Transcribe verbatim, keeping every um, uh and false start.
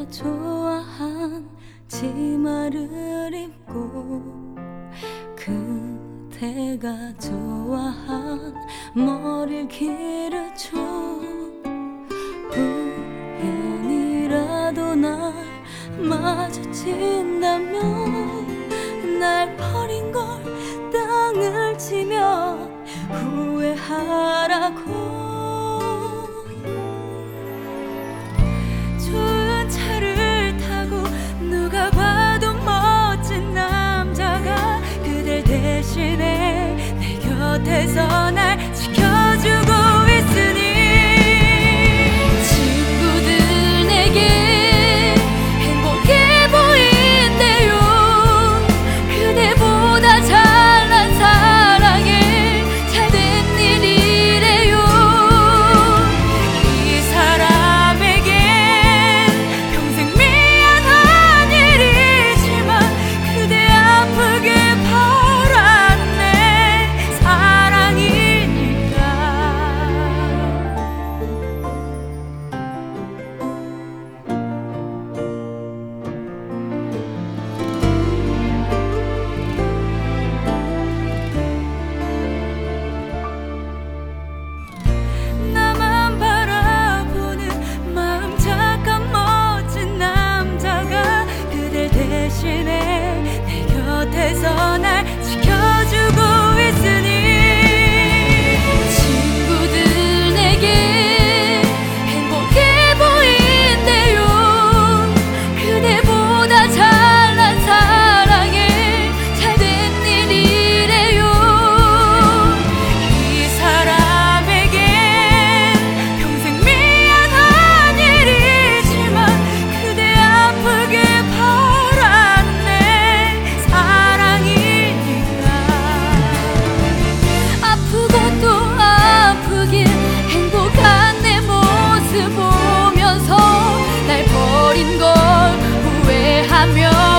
좋아한 치마를 입고 그대가 좋아한 머리를 기르죠. 우연이라도 날 마주친다면 날 버린 걸 땅을 치며 후회하라고. 좋은 차를 타고 누가 봐도 멋진 남자가 그댈 대신해 내 곁에서 날 지켜주고 있으니 친구들 내게 행복해 보인대요. 그대보다 잘난 사랑에 잘된 일이래요. 이 사람에게 평생 미안한 일이지만 그대 아프길 바라는 내 사랑이니까. 나만 바라보는 마음 착한 멋진 남자가 그댈 대신해 내 곁에서 날 지켜주고 있으니 친구들 내게 행복해 보인대요. 그대보다 잘난 사랑에 잘된 일이래요. 이 사람에겐 평생 미안한 일이지만 그대 아프길 바라는 내 사랑이니까. 아프고 또 아프길 행복한 내 모습 보면서 날 버린 걸 후회하며